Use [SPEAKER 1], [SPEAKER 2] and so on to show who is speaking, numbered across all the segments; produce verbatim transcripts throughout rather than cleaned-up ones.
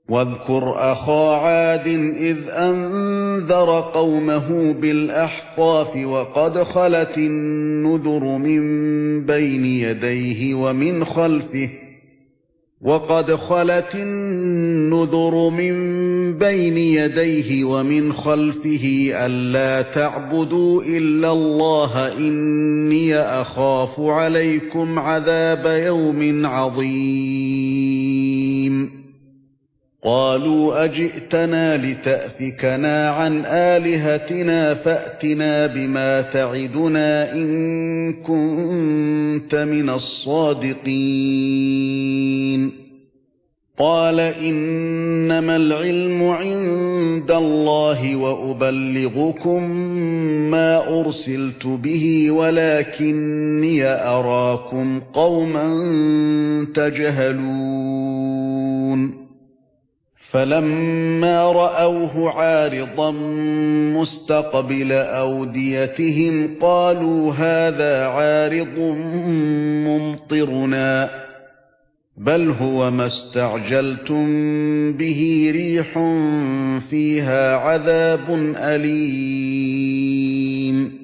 [SPEAKER 1] واذكر أخا عاد إذ أنذر قومه بالأحقاف وقد خلت النذر من بين يديه ومن خلفه وقد خلت النذر من بين يديه ومن خلفه ألا تعبدوا إلا الله إني أخاف عليكم عذاب يوم عظيم قالوا أجئتنا لتأفكنا عن آلهتنا فأتنا بما تعدنا إن كنت من الصادقين قال إنما العلم عند الله وأبلغكم ما أرسلت به ولكني أراكم قوما تجهلون فلما رأوه عارضا مستقبل أوديتهم قالوا هذا عارض ممطرنا بل هو ما استعجلتم به ريح فيها عذاب أليم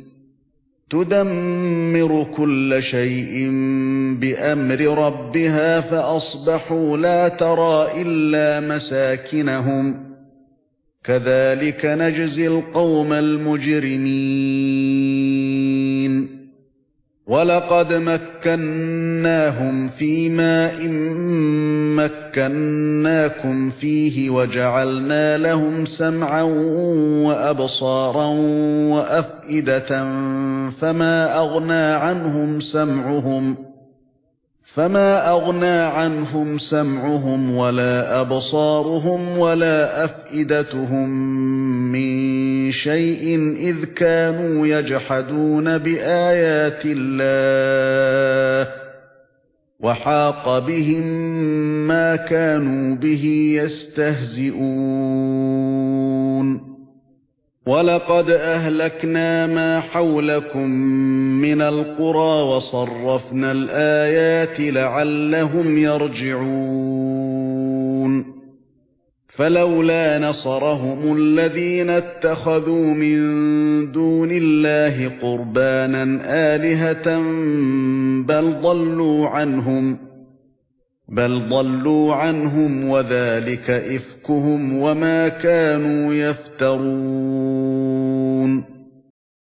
[SPEAKER 1] تدمر كل شيء بأمر ربها فأصبحوا لا ترى إلا مساكنهم كذلك نجزي القوم المجرمين ولقد مكناهم في ماء مكناكم فيه وجعلنا لهم سمعا وأبصارا وأفئدة فما أغنى عنهم سمعهم فما أغنى عنهم سمعهم ولا أبصارهم ولا أفئدتهم من شيء إذ كانوا يجحدون بآيات الله وحاق بهم ما كانوا به يستهزئون وَلَقَدْ أَهْلَكْنَا مَا حَوْلَكُمْ مِنَ الْقُرَى وَصَرَّفْنَا الْآيَاتِ لَعَلَّهُمْ يَرْجِعُونَ فَلَوْلَا نَصَرَهُمُ الَّذِينَ اتَّخَذُوا مِن دُونِ اللَّهِ قُرْبَانًا آلِهَةً بَلْ ضَلُّوا عَنْهُمْ بَلْ ضَلُّوا عَنْهُمْ وَذَلِكَ إِفْكُهُمْ وَمَا كَانُوا يَفْتَرُونَ